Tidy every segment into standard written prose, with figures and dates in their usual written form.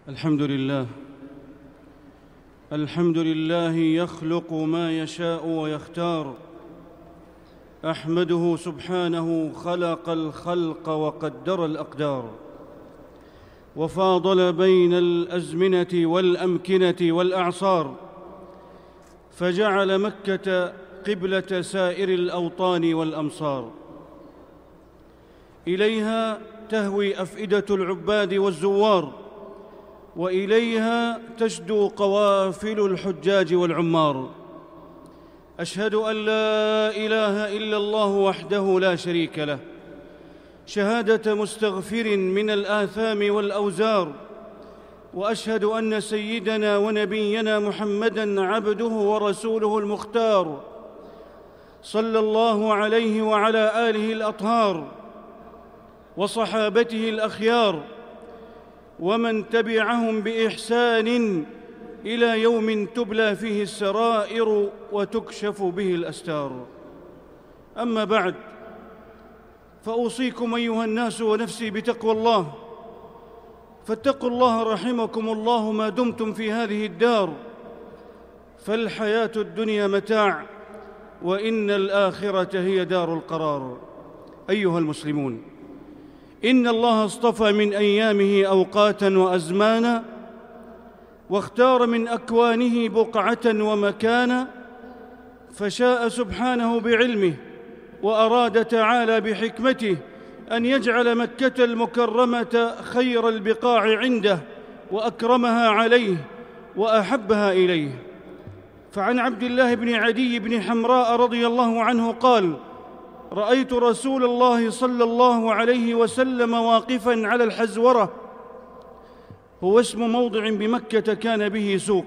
الحمد لله يخلق ما يشاء ويختار. أحمده سبحانه خلق الخلق وقدر الأقدار، وفاضل بين الأزمنة والأمكنة والأعصار، فجعل مكة قبلة سائر الأوطان والأمصار. إليها تهوي أفئدة العباد والزوار، وإليها تشدو قوافل الحجاج والعمار. أشهد أن لا إله إلا الله وحده لا شريك له، شهادة مستغفر من الآثام والأوزار، وأشهد أن سيدنا ونبينا محمدًا عبده ورسوله المختار، صلى الله عليه وعلى آله الأطهار وصحابته الأخيار، ومن تبعهم بإحسان إلى يوم تبلى فيه السرائر وتكشف به الأستار. أما بعد، فأوصيكم أيها الناس ونفسي بتقوى الله، فاتقوا الله رحمكم الله ما دمتم في هذه الدار، فالحياة الدنيا متاع، وإن الآخرة هي دار القرار. أيها المسلمون، إن الله اصطفى من أيامه أوقاتاً وأزمانا، واختار من أكوانه بقعة ومكانا، فشاء سبحانه بعلمه وأراد تعالى بحكمته أن يجعل مكة المكرمة خير البقاع عنده، وأكرمها عليه وأحبها إليه. فعن عبد الله بن عدي بن حمراء رضي الله عنه قال: رأيت رسول الله صلى الله عليه وسلم واقفاً على الحزورة، هو اسم موضع بمكة كان به سوق،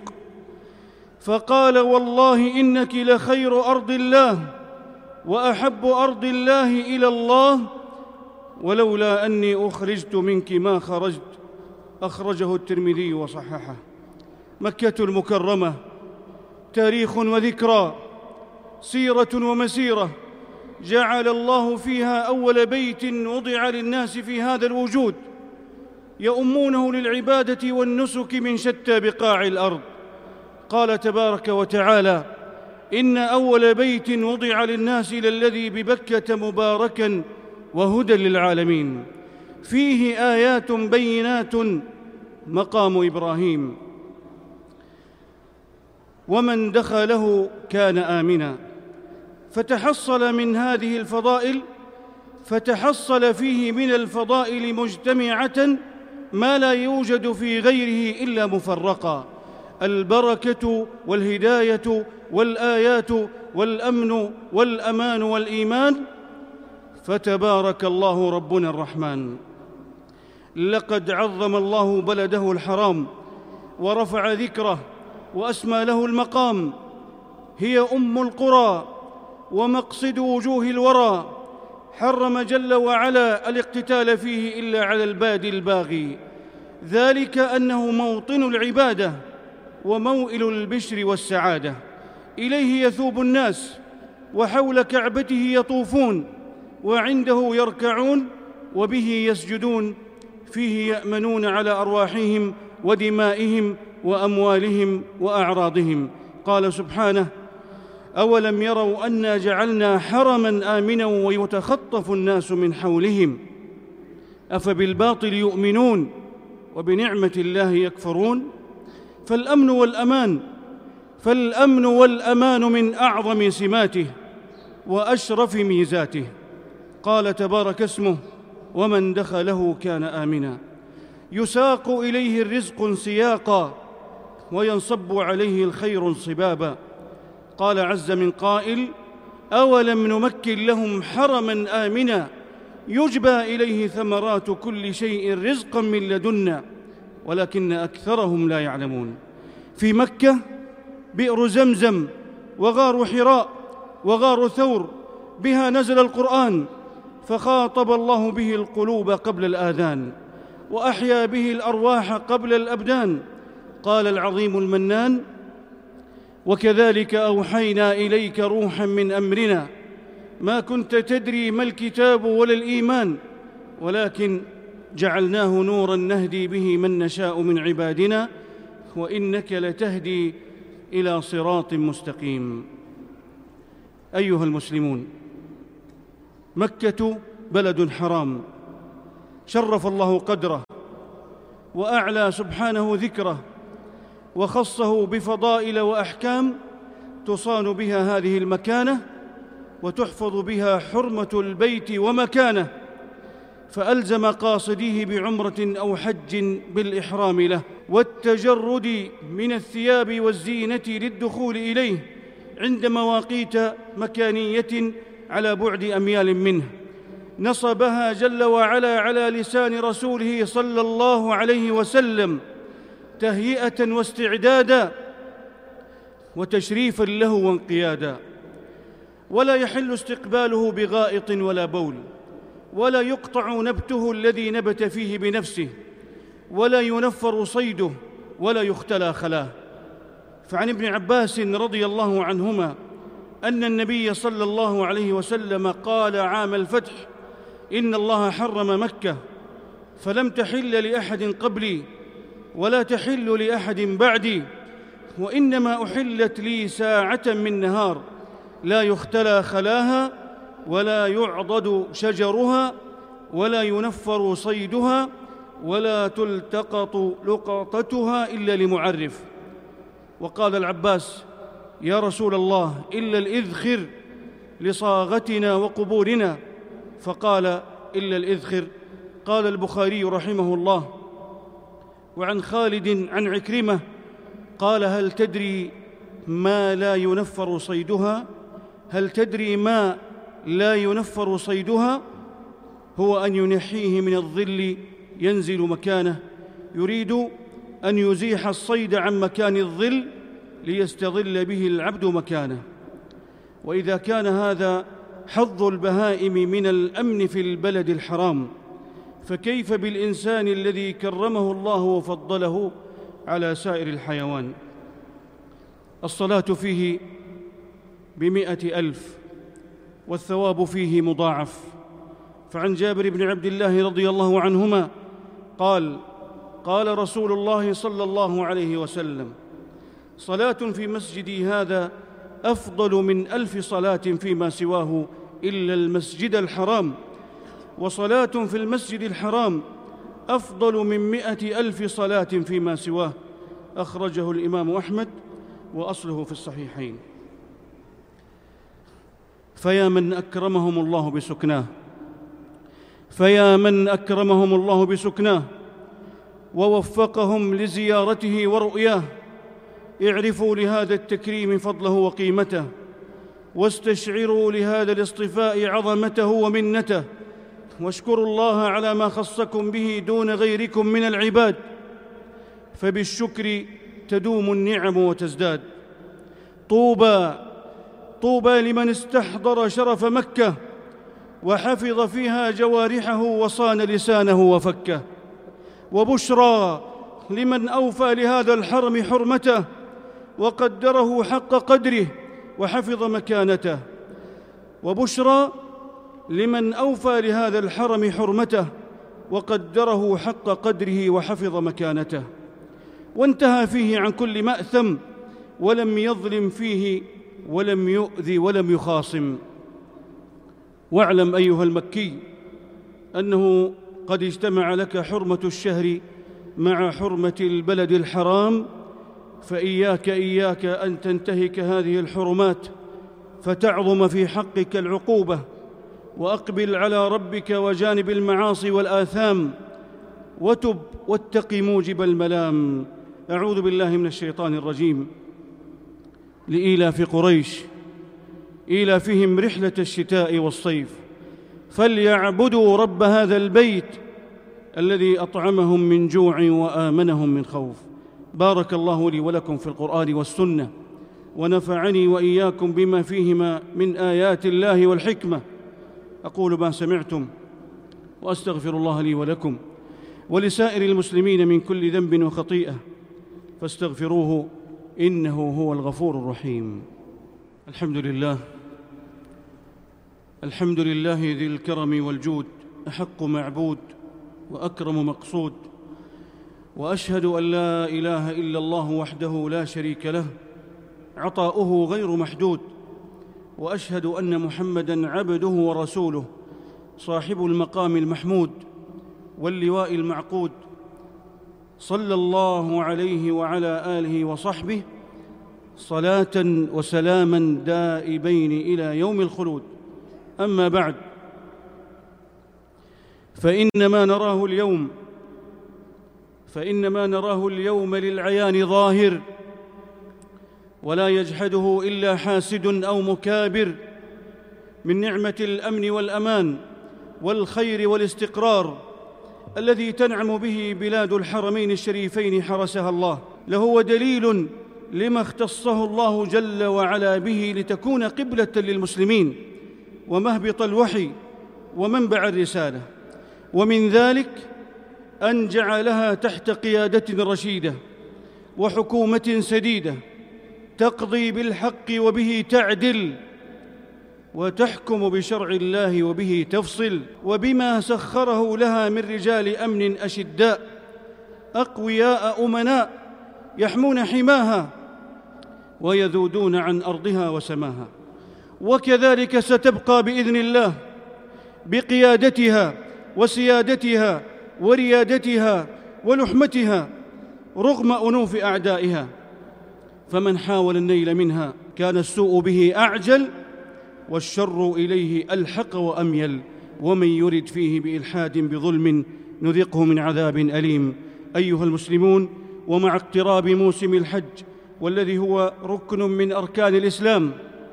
فقال: والله إنك لخير أرض الله وأحب أرض الله إلى الله، ولولا أني أخرجت منك ما خرجت. أخرجه الترمذي وصححه. مكة المكرمة تاريخ وذكرى، سيرة ومسيرة، جعل الله فيها أول بيت وضع للناس في هذا الوجود، يؤمونه للعبادة والنسك من شتى بقاع الأرض. قال تبارك وتعالى: إن أول بيت وضع للناس للذي ببكة مباركاً وهدى للعالمين، فيه آيات بينات مقام إبراهيم، ومن دخله كان آمناً. فتحصل من هذه الفضائل، فتحصل فيه من الفضائل مجتمعة ما لا يوجد في غيره إلا مفرقا: البركة والهداية والآيات والأمن والأمان والإيمان. فتبارك الله ربنا الرحمن. لقد عظم الله بلده الحرام ورفع ذكره وأسمى له المقام، هي أم القرى ومقصد وجوه الورى، حرم جل وعلا الاقتتال فيه إلا على البادي الباغي، ذلك أنه موطن العبادة وموئل البشر والسعادة، إليه يثوب الناس، وحول كعبته يطوفون، وعنده يركعون، وبه يسجدون، فيه يأمنون على أرواحهم ودمائهم وأموالهم وأعراضهم. قال سبحانه: أولم يروا أنا جعلنا حرماً آمناً ويتخطف الناس من حولهم أفبالباطل يؤمنون وبنعمة الله يكفرون. فالأمن والأمان من أعظم سماته وأشرف ميزاته. قال تبارك اسمه: ومن دخله كان آمناً. يساق إليه الرزق سياقاً، وينصب عليه الخير انصباباً. قال عز من قائل: أولم نمكن لهم حرماً آمناً يجبى إليه ثمرات كل شيء رزقاً من لدنا ولكن أكثرهم لا يعلمون. في مكة بئر زمزم وغار حراء وغار ثور، بها نزل القرآن، فخاطب الله به القلوب قبل الآذان، وأحيا به الأرواح قبل الأبدان. قال العظيم المنان: وكذلك أوحينا إليك روحاً من أمرنا ما كنت تدري ما الكتاب ولا الإيمان ولكن جعلناه نوراً نهدي به من نشاء من عبادنا وإنك لتهدي إلى صراط مستقيم. أيها المسلمون، مكة بلد حرام شرف الله قدره وأعلى سبحانه ذكره وخصه بفضائل وأحكام تصان بها هذه المكانة وتحفظ بها حرمة البيت ومكانه، فألزم قاصديه بعمرة أو حج بالإحرام له والتجرد من الثياب والزينة للدخول إليه عند مواقيت مكانية على بعد أميال منه نصبها جل وعلا على لسان رسوله صلى الله عليه وسلم تهيئة واستعدادا وتشريفا له وانقيادا. ولا يحل استقباله بغائط ولا بول، ولا يقطع نبته الذي نبت فيه بنفسه، ولا ينفر صيده، ولا يختلى خلاه. فعن ابن عباس رضي الله عنهما أن النبي صلى الله عليه وسلم قال عام الفتح: إن الله حرم مكة فلم تحل لأحد قبلي ولا تحل لأحد بعدي، وإنما أحلت لي ساعة من نهار لا يختلى خلاها ولا يعضد شجرها ولا ينفر صيدها ولا تلتقط لقطتها إلا لمعرف. وقال العباس: يا رسول الله، إلا الإذخر لصاغتنا وقبورنا. فقال: إلا الإذخر. قال البخاري رحمه الله: وعن خالد عن عكرمة قال: هل تدري ما لا ينفر صيدها؟ هل تدري ما لا ينفر صيدها؟ هو أن ينحيه من الظل ينزل مكانه، يريد أن يزيح الصيد عن مكان الظل ليستظل به العبد مكانه. وإذا كان هذا حظ البهائم من الأمن في البلد الحرام، فكيف بالإنسان الذي كرمه الله وفضله على سائر الحيوان؟ الصلاة فيه ب100,000 والثواب فيه مضاعف. فعن جابر بن عبد الله رضي الله عنهما قال: قال رسول الله صلى الله عليه وسلم: صلاة في مسجدي هذا أفضل من 1000 صلاة فيما سواه إلا المسجد الحرام، وصلاة في المسجد الحرام أفضل من 100,000 صلاة فيما سواه. أخرجه الإمام أحمد وأصله في الصحيحين. فيا من أكرمهم الله بسكناه، فيا من أكرمهم الله بسكناه ووفقهم لزيارته ورؤياه، اعرفوا لهذا التكريم فضله وقيمته، واستشعروا لهذا الاصطفاء عظمته ومنته، واشكروا الله على ما خصكم به دون غيركم من العباد، فبالشكر تدوم النعم وتزداد. طوبى لمن استحضر شرف مكة وحفظ فيها جوارحه وصان لسانه وفكه، وبشرى لمن أوفى لهذا الحرم حرمته وقدره حق قدره وحفظ مكانته، وبشرى لمن أوفى لهذا الحرم حرمته وقدره حق قدره وحفظ مكانته، وانتهى فيه عن كل مأثم ولم يظلم فيه ولم يؤذي ولم يخاصم. واعلم أيها المكي أنه قد اجتمع لك حرمة الشهر مع حرمة البلد الحرام، فإياك أن تنتهك هذه الحرمات فتعظم في حقك العقوبة، وأقبل على ربك وجانب المعاصي والآثام، وتب واتق موجب الملام. أعوذ بالله من الشيطان الرجيم. لإيلاف قريش إيلافهم رحلة الشتاء والصيف فليعبدوا رب هذا البيت الذي أطعمهم من جوع وآمنهم من خوف. بارك الله لي ولكم في القرآن والسنة، ونفعني وإياكم بما فيهما من آيات الله والحكمة. أقول ما سمعتم وأستغفر الله لي ولكم ولسائر المسلمين من كل ذنب وخطيئة، فاستغفروه إنه هو الغفور الرحيم. الحمد لله ذي الكرم والجود، أحق معبود وأكرم مقصود، وأشهد أن لا إله إلا الله وحده لا شريك له عطاؤه غير محدود، وأشهد أن محمدًا عبده ورسوله صاحب المقام المحمود واللواء المعقود، صلى الله عليه وعلى آله وصحبه صلاة وسلاما دائبين إلى يوم الخلود. أما بعد، فإن ما نراه اليوم للعيان ظاهر، ولا يجحده إلا حاسد أو مكابر، من نعمة الأمن والأمان والخير والاستقرار الذي تنعم به بلاد الحرمين الشريفين حرسها الله، لهو دليل لما اختصه الله جل وعلا به لتكون قبلة للمسلمين ومهبط الوحي ومنبع الرسالة. ومن ذلك أن جعلها تحت قيادة رشيدة وحكومة سديدة تقضي بالحق وبه تعدل، وتحكم بشرع الله وبه تفصل، وبما سخره لها من رجال أمن أشداء أقوياء أمناء يحمون حماها ويذودون عن أرضها وسماها. وكذلك ستبقى بإذن الله بقيادتها وسيادتها وريادتها ولحمتها رغم أنوف أعدائها، فمن حاول النيل منها كان السوء به أعجل والشر إليه ألحق وأميل، ومن يرد فيه بإلحاد بظلم نذقه من عذاب أليم. أيها المسلمون، ومع اقتراب موسم الحج، والذي هو ركن من أركان الإسلام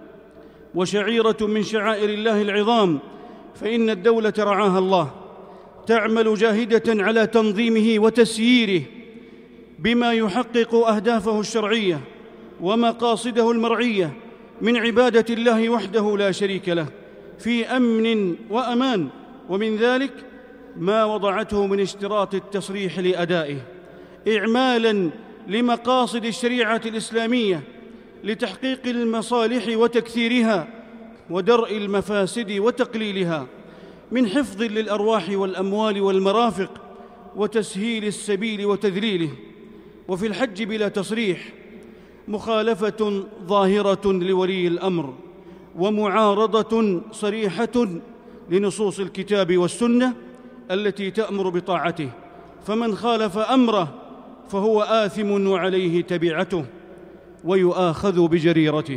وشعيرة من شعائر الله العظام، فإن الدولة رعاها الله تعمل جاهدة على تنظيمه وتسييره بما يحقق أهدافه الشرعية ومقاصده المرعية من عبادة الله وحده لا شريك له في أمن وأمان. ومن ذلك ما وضعته من اشتراط التصريح لأدائه إعمالاً لمقاصد الشريعة الإسلامية لتحقيق المصالح وتكثيرها ودرء المفاسد وتقليلها، من حفظ للأرواح والأموال والمرافق وتسهيل السبيل وتذليله. وفي الحج بلا تصريح مخالفة ظاهرة لولي الأمر ومعارضة صريحة لنصوص الكتاب والسنة التي تأمر بطاعته، فمن خالف أمره فهو آثم وعليه تبعته ويؤاخذ بجريرته،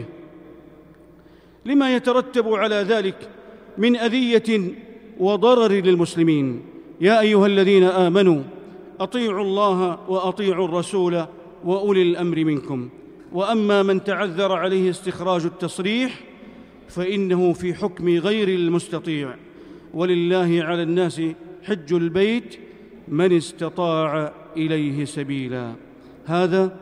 لما يترتب على ذلك من أذية وضرر للمسلمين. يا أيها الذين آمنوا أطيعوا الله وأطيعوا الرسول وأولي الأمر منكم. وأما من تعذر عليه استخراج التصريح فإنه في حكم غير المستطيع، ولله على الناس حج البيت من استطاع إليه سبيلا. هذا،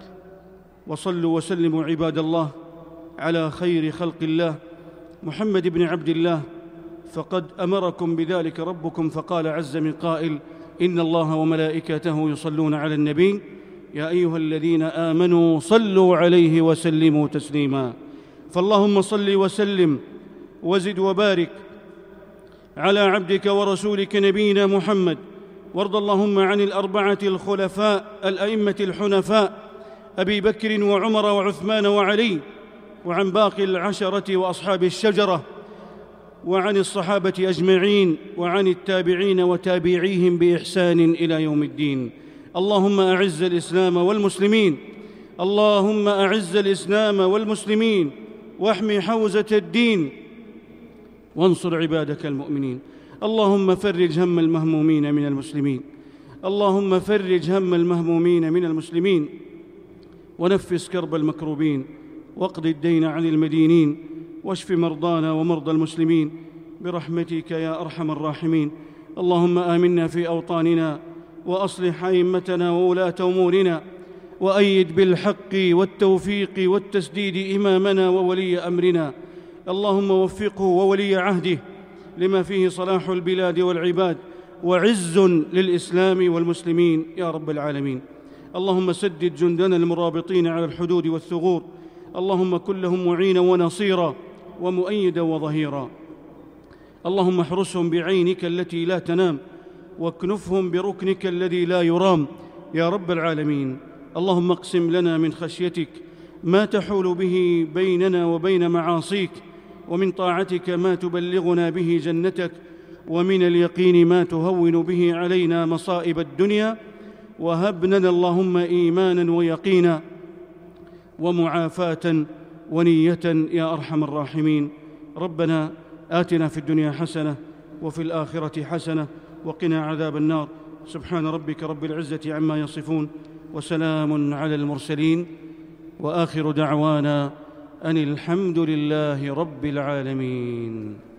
وصلوا وسلموا عباد الله على خير خلق الله محمد بن عبد الله، فقد أمركم بذلك ربكم فقال عز من قائل: إن الله وملائكته يصلون على النبي يا أيها الذين آمنوا صلوا عليه وسلموا تسليما. فاللهم صل وسلم وزد وبارك على عبدك ورسولك نبينا محمد، وارض اللهم عن الأربعة الخلفاء الأئمة الحنفاء أبي بكر وعمر وعثمان وعلي، وعن باقي العشرة وأصحاب الشجرة، وعن الصحابة أجمعين، وعن التابعين وتابعيهم بإحسان إلى يوم الدين. اللهم أعز الإسلام والمسلمين، اللهم أعز الإسلام والمسلمين، واحمي حوزة الدين، وانصر عبادك المؤمنين. اللهم فرج هم المهمومين من المسلمين، اللهم فرج هم المهمومين من المسلمين، ونفس كرب المكروبين، واقض الدين عن المدينين، واشف مرضانا ومرضى المسلمين برحمتك يا أرحم الراحمين. اللهم آمنا في أوطاننا، وأصلح أئمتنا وولاة أمورنا، وأيد بالحق والتوفيق والتسديد إمامنا وولي أمرنا. اللهم وفقه وولي عهده لما فيه صلاح البلاد والعباد وعز للإسلام والمسلمين يا رب العالمين. اللهم سدد جندنا المرابطين على الحدود والثغور، اللهم كن لهم معينا ونصيرا ومؤيدا وظهيرا. اللهم احرسهم بعينك التي لا تنام، واكنفهم بركنك الذي لا يرام يا رب العالمين. اللهم اقسم لنا من خشيتك ما تحول به بيننا وبين معاصيك، ومن طاعتك ما تبلغنا به جنتك، ومن اليقين ما تهون به علينا مصائب الدنيا، وهب لنا اللهم إيمانا ويقينا ومعافاة ونية يا أرحم الراحمين. ربنا آتنا في الدنيا حسنة وفي الآخرة حسنة وقنا عذاب النار. سبحان ربك رب العزة عما يصفون، وسلام على المرسلين، وآخر دعوانا أن الحمد لله رب العالمين.